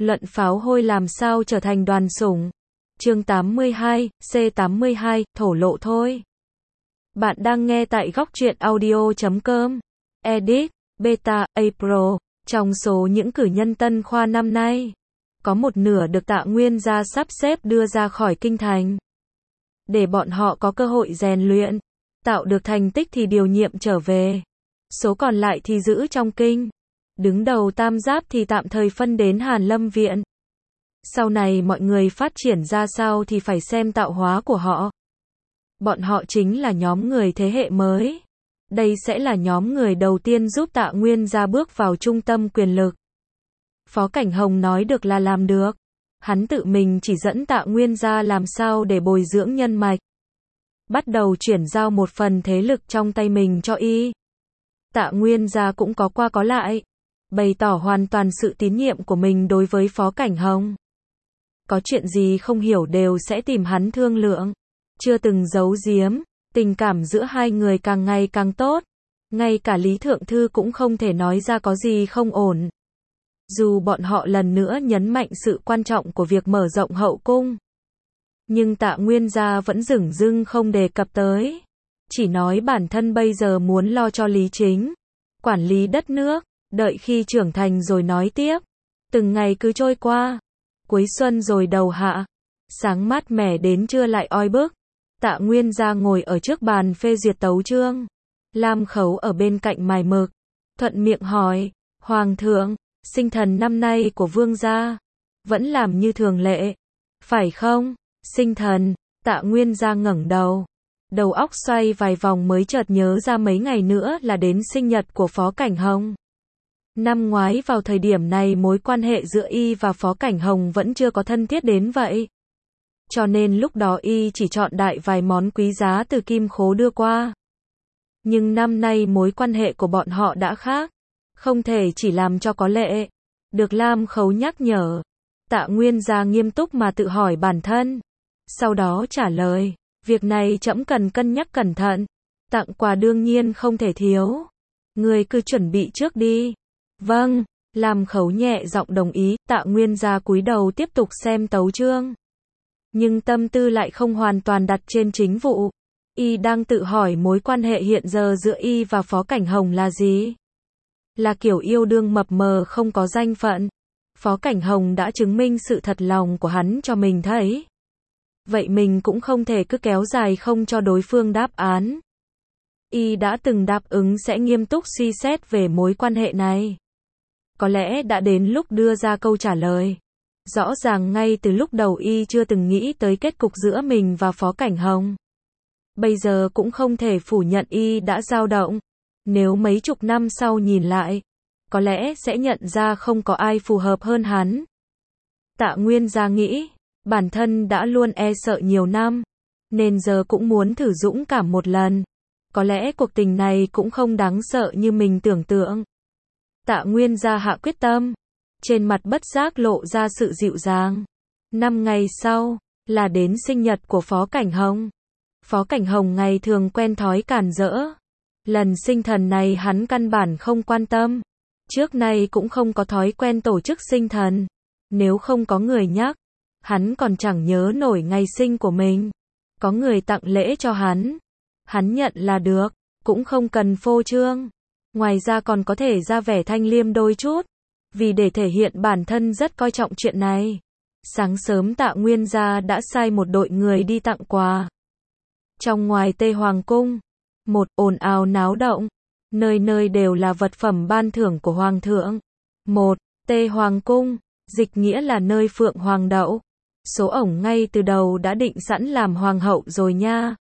Luận pháo hôi làm sao trở thành đoàn sủng. Chương 82, C82, thổ lộ thôi. Bạn đang nghe tại góc truyện audio.com. Edit, Beta, April. Trong số những cử nhân Tân Khoa năm nay, có một nửa được Tạ Nguyên gia sắp xếp đưa ra khỏi kinh thành, để bọn họ có cơ hội rèn luyện, tạo được thành tích thì điều nhiệm trở về. Số còn lại thì giữ trong kinh. Đứng đầu tam giáp thì tạm thời phân đến Hàn Lâm Viện. Sau này mọi người phát triển ra sao thì phải xem tạo hóa của họ. Bọn họ chính là nhóm người thế hệ mới. Đây sẽ là nhóm người đầu tiên giúp Tạ Nguyên gia bước vào trung tâm quyền lực. Phó Cảnh Hồng nói được là làm được. Hắn tự mình chỉ dẫn Tạ Nguyên gia làm sao để bồi dưỡng nhân mạch. Bắt đầu chuyển giao một phần thế lực trong tay mình cho y. Tạ Nguyên gia cũng có qua có lại, bày tỏ hoàn toàn sự tín nhiệm của mình đối với Phó Cảnh Hồng. Có chuyện gì không hiểu đều sẽ tìm hắn thương lượng. Chưa từng giấu giếm, tình cảm giữa hai người càng ngày càng tốt. Ngay cả Lý Thượng Thư cũng không thể nói ra có gì không ổn. Dù bọn họ lần nữa nhấn mạnh sự quan trọng của việc mở rộng hậu cung, nhưng Tạ Nguyên gia vẫn dửng dưng không đề cập tới. Chỉ nói bản thân bây giờ muốn lo cho Lý Chính, quản lý đất nước, đợi khi trưởng thành rồi nói tiếp. Từng ngày cứ trôi qua, cuối xuân rồi đầu hạ, sáng mát mẻ đến trưa lại oi bức. Tạ Nguyên gia ngồi ở trước bàn phê duyệt tấu chương. Lam Khấu ở bên cạnh mài mực, thuận miệng hỏi, Hoàng thượng, sinh thần năm nay của vương gia vẫn làm như thường lệ, phải không? Sinh thần. Tạ Nguyên gia ngẩng đầu, đầu óc xoay vài vòng mới chợt nhớ ra mấy ngày nữa là đến sinh nhật của Phó Cảnh Hồng. Năm ngoái vào thời điểm này mối quan hệ giữa y và Phó Cảnh Hồng vẫn chưa có thân thiết đến vậy. Cho nên lúc đó y chỉ chọn đại vài món quý giá từ kim khố đưa qua. Nhưng năm nay mối quan hệ của bọn họ đã khác. Không thể chỉ làm cho có lệ. Được Lam Khấu nhắc nhở. Tạ Nguyên gia nghiêm túc mà tự hỏi bản thân. Sau đó trả lời, việc này trẫm cần cân nhắc cẩn thận. Tặng quà đương nhiên không thể thiếu. Người cứ chuẩn bị trước đi. Vâng, Lam Khấu nhẹ giọng đồng ý. Tạ Nguyên gia cúi đầu tiếp tục xem tấu chương. Nhưng tâm tư lại không hoàn toàn đặt trên chính vụ. Y đang tự hỏi mối quan hệ hiện giờ giữa y và Phó Cảnh Hồng là gì? Là kiểu yêu đương mập mờ không có danh phận. Phó Cảnh Hồng đã chứng minh sự thật lòng của hắn cho mình thấy. Vậy mình cũng không thể cứ kéo dài không cho đối phương đáp án. Y đã từng đáp ứng sẽ nghiêm túc suy xét về mối quan hệ này. Có lẽ đã đến lúc đưa ra câu trả lời. Rõ ràng ngay từ lúc đầu y chưa từng nghĩ tới kết cục giữa mình và Phó Cảnh Hồng. Bây giờ cũng không thể phủ nhận y đã dao động. Nếu mấy chục năm sau nhìn lại, có lẽ sẽ nhận ra không có ai phù hợp hơn hắn. Tạ Nguyên gia nghĩ, bản thân đã luôn e sợ nhiều năm, nên giờ cũng muốn thử dũng cảm một lần. Có lẽ cuộc tình này cũng không đáng sợ như mình tưởng tượng. Tạ Nguyên gia hạ quyết tâm, trên mặt bất giác lộ ra sự dịu dàng. 5 ngày sau, là đến sinh nhật của Phó Cảnh Hồng. Phó Cảnh Hồng ngày thường quen thói cản rỡ. Lần sinh thần này hắn căn bản không quan tâm. Trước nay cũng không có thói quen tổ chức sinh thần. Nếu không có người nhắc, hắn còn chẳng nhớ nổi ngày sinh của mình. Có người tặng lễ cho hắn, hắn nhận là được, cũng không cần phô trương. Ngoài ra còn có thể ra vẻ thanh liêm đôi chút, vì để thể hiện bản thân rất coi trọng chuyện này. Sáng sớm Tạ Nguyên gia đã sai một đội người đi tặng quà. Trong ngoài Tây Hoàng cung, một ồn ào náo động, nơi nơi đều là vật phẩm ban thưởng của Hoàng thượng. Một, Tây Hoàng cung, dịch nghĩa là nơi Phượng Hoàng đậu. Số ổng ngay từ đầu đã định sẵn làm Hoàng hậu rồi nha.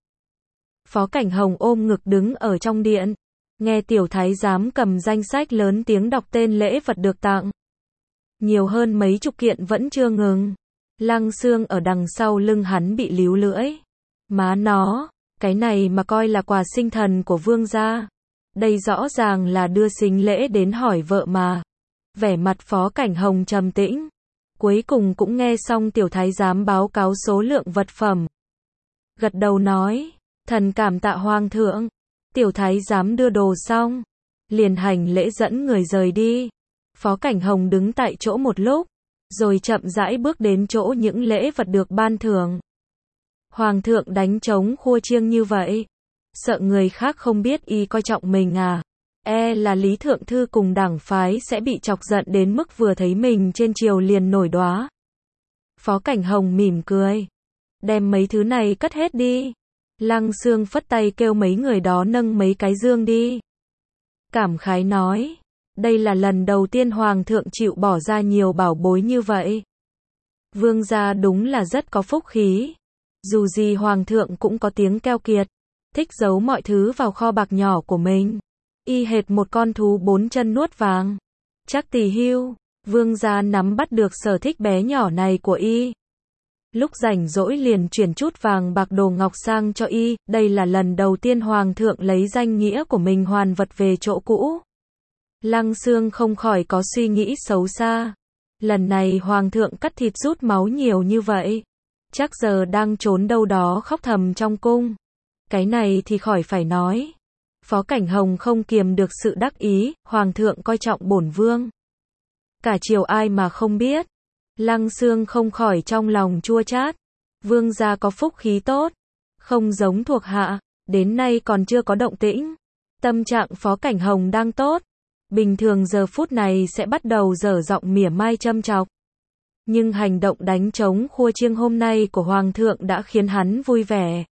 Phó Cảnh Hồng ôm ngực đứng ở trong điện, nghe tiểu thái giám cầm danh sách lớn tiếng đọc tên lễ vật được tặng. Nhiều hơn mấy chục kiện vẫn chưa ngừng. Lăng Xương ở đằng sau lưng hắn bị líu lưỡi. Má nó, cái này mà coi là quà sinh thần của vương gia. Đây rõ ràng là đưa sính lễ đến hỏi vợ mà. Vẻ mặt Phó Cảnh Hồng trầm tĩnh. Cuối cùng cũng nghe xong tiểu thái giám báo cáo số lượng vật phẩm. Gật đầu nói, thần cảm tạ Hoàng thượng. Tiểu thái giám đưa đồ xong, liền hành lễ dẫn người rời đi. Phó Cảnh Hồng đứng tại chỗ một lúc, rồi chậm rãi bước đến chỗ những lễ vật được ban thưởng. Hoàng thượng đánh trống khua chiêng như vậy, sợ người khác không biết y coi trọng mình à? Là Lý Thượng Thư cùng đảng phái sẽ bị chọc giận đến mức vừa thấy mình trên triều liền nổi đoá. Phó Cảnh Hồng mỉm cười. Đem mấy thứ này cất hết đi. Lăng Xương phất tay kêu mấy người đó nâng mấy cái dương đi. Cảm khái nói, đây là lần đầu tiên Hoàng thượng chịu bỏ ra nhiều bảo bối như vậy. Vương gia đúng là rất có phúc khí. Dù gì Hoàng thượng cũng có tiếng keo kiệt, thích giấu mọi thứ vào kho bạc nhỏ của mình. Y hệt một con thú bốn chân nuốt vàng. Chắc tỳ hưu, vương gia nắm bắt được sở thích bé nhỏ này của y. Lúc rảnh rỗi liền chuyển chút vàng bạc đồ ngọc sang cho y, đây là lần đầu tiên Hoàng thượng lấy danh nghĩa của mình hoàn vật về chỗ cũ. Lăng Xương không khỏi có suy nghĩ xấu xa. Lần này Hoàng thượng cắt thịt rút máu nhiều như vậy, chắc giờ đang trốn đâu đó khóc thầm trong cung. Cái này thì khỏi phải nói. Phó Cảnh Hồng không kiềm được sự đắc ý, Hoàng thượng coi trọng bổn vương. Cả triều ai mà không biết. Lăng Xương không khỏi trong lòng chua chát. Vương gia có phúc khí tốt, không giống thuộc hạ, đến nay còn chưa có động tĩnh. Tâm trạng Phó Cảnh Hồng đang tốt, bình thường giờ phút này sẽ bắt đầu dở giọng mỉa mai châm chọc. Nhưng hành động đánh trống khua chiêng hôm nay của Hoàng thượng đã khiến hắn vui vẻ.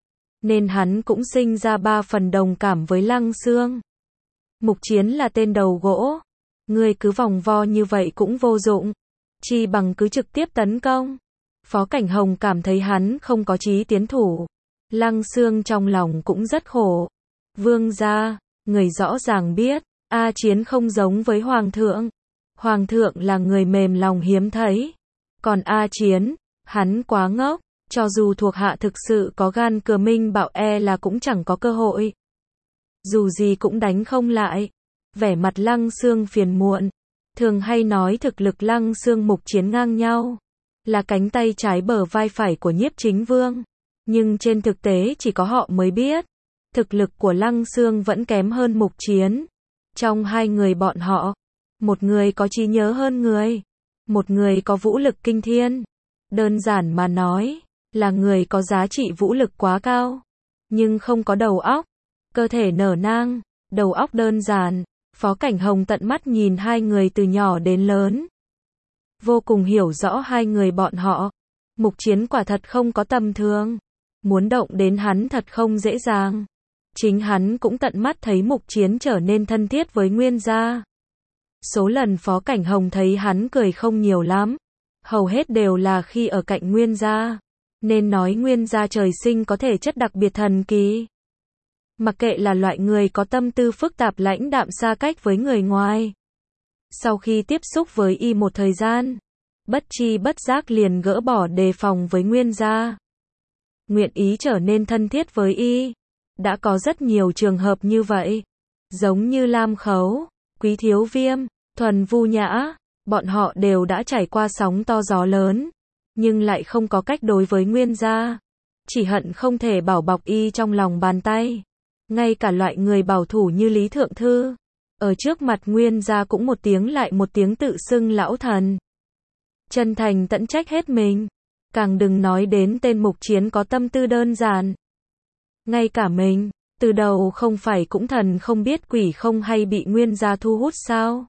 Nên hắn cũng sinh ra 3 phần đồng cảm với Lăng Xương. Mục Chiến là tên đầu gỗ. Ngươi cứ vòng vo như vậy cũng vô dụng. Chi bằng cứ trực tiếp tấn công. Phó Cảnh Hồng cảm thấy hắn không có chí tiến thủ. Lăng Xương trong lòng cũng rất khổ. Vương gia, người rõ ràng biết, A Chiến không giống với Hoàng thượng. Hoàng thượng là người mềm lòng hiếm thấy. Còn A Chiến, hắn quá ngốc. Cho dù thuộc hạ thực sự có gan cờ minh bạo là cũng chẳng có cơ hội. Dù gì cũng đánh không lại. Vẻ mặt Lăng Xương phiền muộn. Thường hay nói thực lực Lăng Xương Mục Chiến ngang nhau. Là cánh tay trái bờ vai phải của Nhiếp Chính Vương. Nhưng trên thực tế chỉ có họ mới biết. Thực lực của Lăng Xương vẫn kém hơn Mục Chiến. Trong hai người bọn họ, một người có trí nhớ hơn người. Một người có vũ lực kinh thiên. Đơn giản mà nói, là người có giá trị vũ lực quá cao, nhưng không có đầu óc. Cơ thể nở nang, đầu óc đơn giản. Phó Cảnh Hồng tận mắt nhìn hai người từ nhỏ đến lớn. Vô cùng hiểu rõ hai người bọn họ. Mục Chiến quả thật không có tầm thường. Muốn động đến hắn thật không dễ dàng. Chính hắn cũng tận mắt thấy Mục Chiến trở nên thân thiết với Nguyên gia. Số lần Phó Cảnh Hồng thấy hắn cười không nhiều lắm. Hầu hết đều là khi ở cạnh Nguyên gia. Nên nói Nguyên gia trời sinh có thể chất đặc biệt thần kỳ. Mặc kệ là loại người có tâm tư phức tạp lãnh đạm xa cách với người ngoài. Sau khi tiếp xúc với y một thời gian, bất chi bất giác liền gỡ bỏ đề phòng với Nguyên gia. Nguyện ý trở nên thân thiết với y. Đã có rất nhiều trường hợp như vậy. Giống như Lam Khấu, Quý Thiếu Viêm, Thuần Vu Nhã, bọn họ đều đã trải qua sóng to gió lớn. Nhưng lại không có cách đối với Nguyên gia. Chỉ hận không thể bảo bọc y trong lòng bàn tay. Ngay cả loại người bảo thủ như Lý Thượng Thư, ở trước mặt Nguyên gia cũng một tiếng lại một tiếng tự xưng lão thần. Chân thành tận trách hết mình. Càng đừng nói đến tên Mục Chiến có tâm tư đơn giản. Ngay cả mình, từ đầu không phải cũng thần không biết quỷ không hay bị Nguyên gia thu hút sao?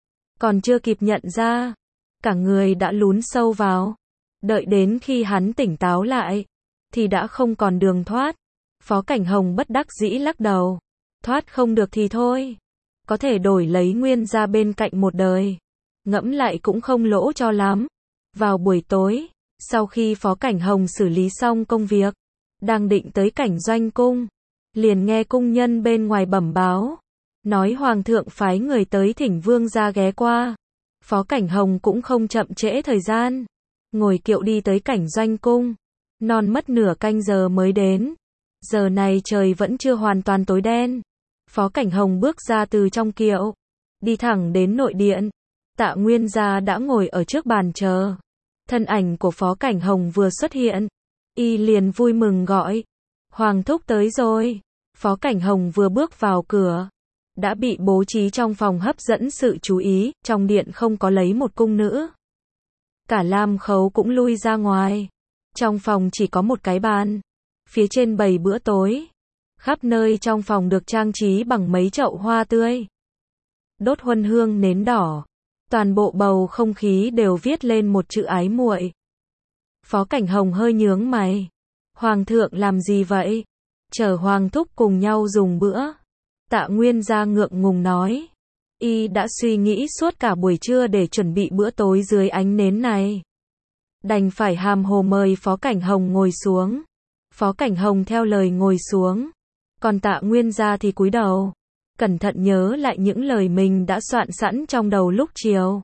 Còn chưa kịp nhận ra, cả người đã lún sâu vào. Đợi đến khi hắn tỉnh táo lại, thì đã không còn đường thoát. Phó Cảnh Hồng bất đắc dĩ lắc đầu. Thoát không được thì thôi. Có thể đổi lấy Nguyên gia bên cạnh một đời. Ngẫm lại cũng không lỗ cho lắm. Vào buổi tối, sau khi Phó Cảnh Hồng xử lý xong công việc, đang định tới cảnh doanh cung, liền nghe cung nhân bên ngoài bẩm báo. Nói Hoàng thượng phái người tới thỉnh Vương gia ghé qua. Phó Cảnh Hồng cũng không chậm trễ thời gian. Ngồi kiệu đi tới cảnh doanh cung. Non mất nửa canh giờ mới đến. Giờ này trời vẫn chưa hoàn toàn tối đen. Phó Cảnh Hồng bước ra từ trong kiệu, đi thẳng đến nội điện. Tạ Nguyên gia đã ngồi ở trước bàn chờ. Thân ảnh của Phó Cảnh Hồng vừa xuất hiện, y liền vui mừng gọi. Hoàng thúc tới rồi. Phó Cảnh Hồng vừa bước vào cửa, đã bị bố trí trong phòng hấp dẫn sự chú ý. Trong điện không có lấy một cung nữ. Cả Lam Khấu cũng lui ra ngoài. Trong phòng chỉ có một cái bàn. Phía trên bày bữa tối. Khắp nơi trong phòng được trang trí bằng mấy chậu hoa tươi. Đốt huân hương nến đỏ. Toàn bộ bầu không khí đều viết lên một chữ ái muội. Phó Cảnh Hồng hơi nhướng mày. Hoàng thượng làm gì vậy? Chờ Hoàng thúc cùng nhau dùng bữa. Tạ Nguyên Gia ngượng ngùng nói. Y đã suy nghĩ suốt cả buổi trưa để chuẩn bị bữa tối dưới ánh nến này. Đành phải hàm hồ mời Phó Cảnh Hồng ngồi xuống. Phó Cảnh Hồng theo lời ngồi xuống. Còn Tạ Nguyên Gia thì cúi đầu. Cẩn thận nhớ lại những lời mình đã soạn sẵn trong đầu lúc chiều.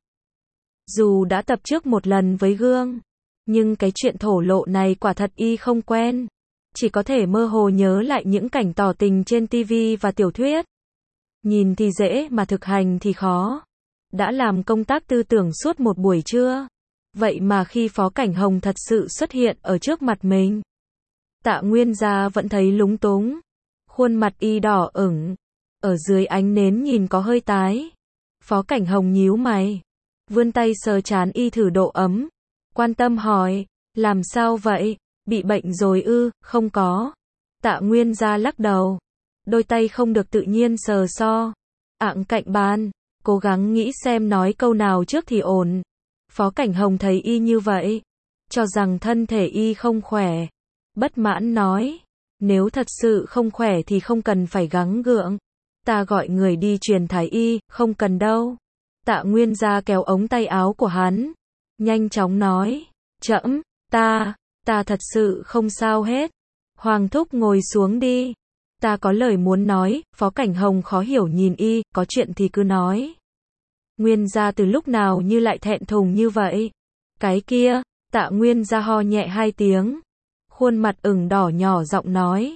Dù đã tập trước một lần với gương. Nhưng cái chuyện thổ lộ này quả thật y không quen. Chỉ có thể mơ hồ nhớ lại những cảnh tỏ tình trên TV và tiểu thuyết. Nhìn thì dễ mà thực hành thì khó. Đã làm công tác tư tưởng suốt một buổi trưa. Vậy mà khi Phó Cảnh Hồng thật sự xuất hiện ở trước mặt mình. Tạ Nguyên Gia vẫn thấy lúng túng. Khuôn mặt y đỏ ửng. Ở dưới ánh nến nhìn có hơi tái. Phó Cảnh Hồng nhíu mày. Vươn tay sờ trán y thử độ ấm. Quan tâm hỏi. Làm sao vậy? Bị bệnh rồi ư? Không có. Tạ Nguyên Gia lắc đầu. Đôi tay không được tự nhiên sờ so. Ạng cạnh bàn. Cố gắng nghĩ xem nói câu nào trước thì ổn. Phó Cảnh Hồng thấy y như vậy. Cho rằng thân thể y không khỏe. Bất mãn nói. Nếu thật sự không khỏe thì không cần phải gắng gượng. Ta gọi người đi truyền thái y, không cần đâu. Tạ Nguyên Gia kéo ống tay áo của hắn. Nhanh chóng nói. Trẫm, ta thật sự không sao hết. Hoàng thúc ngồi xuống đi. Ta có lời muốn nói. Phó Cảnh Hồng khó hiểu nhìn y, có chuyện thì cứ nói. Nguyên Gia từ lúc nào như lại thẹn thùng như vậy? Cái kia, Tạ Nguyên Gia ho nhẹ 2 tiếng. Khuôn mặt ửng đỏ nhỏ giọng nói.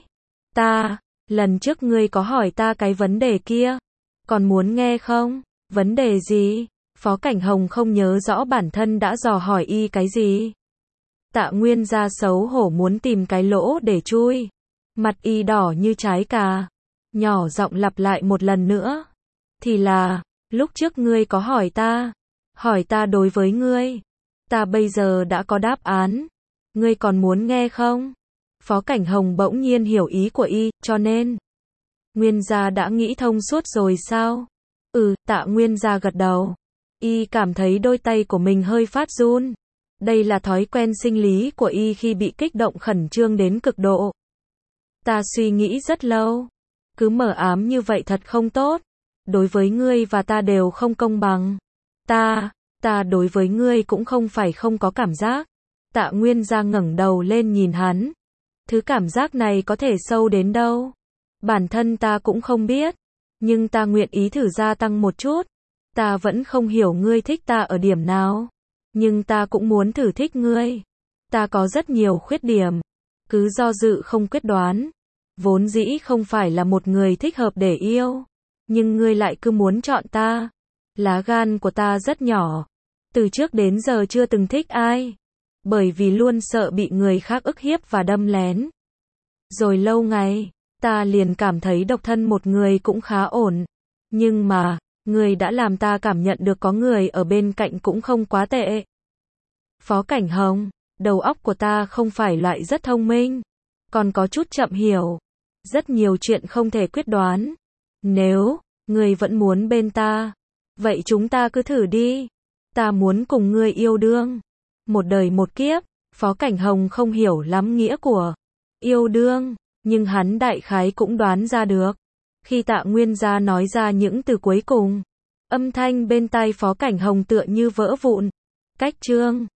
Lần trước ngươi có hỏi ta cái vấn đề kia. Còn muốn nghe không? Vấn đề gì? Phó Cảnh Hồng không nhớ rõ bản thân đã dò hỏi y cái gì. Tạ Nguyên Gia xấu hổ muốn tìm cái lỗ để chui. Mặt y đỏ như trái cà. Nhỏ giọng lặp lại một lần nữa. Thì là, lúc trước ngươi có hỏi ta đối với ngươi. Ta bây giờ đã có đáp án. Ngươi còn muốn nghe không? Phó Cảnh Hồng bỗng nhiên hiểu ý của y, cho nên. Nguyên Gia đã nghĩ thông suốt rồi sao? Tạ Nguyên Gia gật đầu. Y cảm thấy đôi tay của mình hơi phát run. Đây là thói quen sinh lý của y khi bị kích động khẩn trương đến cực độ. Ta suy nghĩ rất lâu. Cứ mờ ám như vậy thật không tốt. Đối với ngươi và ta đều không công bằng. Ta đối với ngươi cũng không phải không có cảm giác. Tạ Nguyên Gia ngẩng đầu lên nhìn hắn. Thứ cảm giác này có thể sâu đến đâu? Bản thân ta cũng không biết. Nhưng ta nguyện ý thử gia tăng một chút. Ta vẫn không hiểu ngươi thích ta ở điểm nào. Nhưng ta cũng muốn thử thích ngươi. Ta có rất nhiều khuyết điểm. Cứ do dự không quyết đoán. Vốn dĩ không phải là một người thích hợp để yêu. Nhưng ngươi lại cứ muốn chọn ta. Lá gan của ta rất nhỏ. Từ trước đến giờ chưa từng thích ai. Bởi vì luôn sợ bị người khác ức hiếp và đâm lén. Rồi lâu ngày, ta liền cảm thấy độc thân một người cũng khá ổn. Nhưng mà, người đã làm ta cảm nhận được có người ở bên cạnh cũng không quá tệ. Phó Cảnh Hồng, đầu óc của ta không phải loại rất thông minh. Còn có chút chậm hiểu. Rất nhiều chuyện không thể quyết đoán. Nếu, người vẫn muốn bên ta. Vậy chúng ta cứ thử đi. Ta muốn cùng ngươi yêu đương. Một đời một kiếp. Phó Cảnh Hồng không hiểu lắm nghĩa của yêu đương. Nhưng hắn đại khái cũng đoán ra được. Khi Tạ Nguyên Gia nói ra những từ cuối cùng. Âm thanh bên tai Phó Cảnh Hồng tựa như vỡ vụn. Cách chương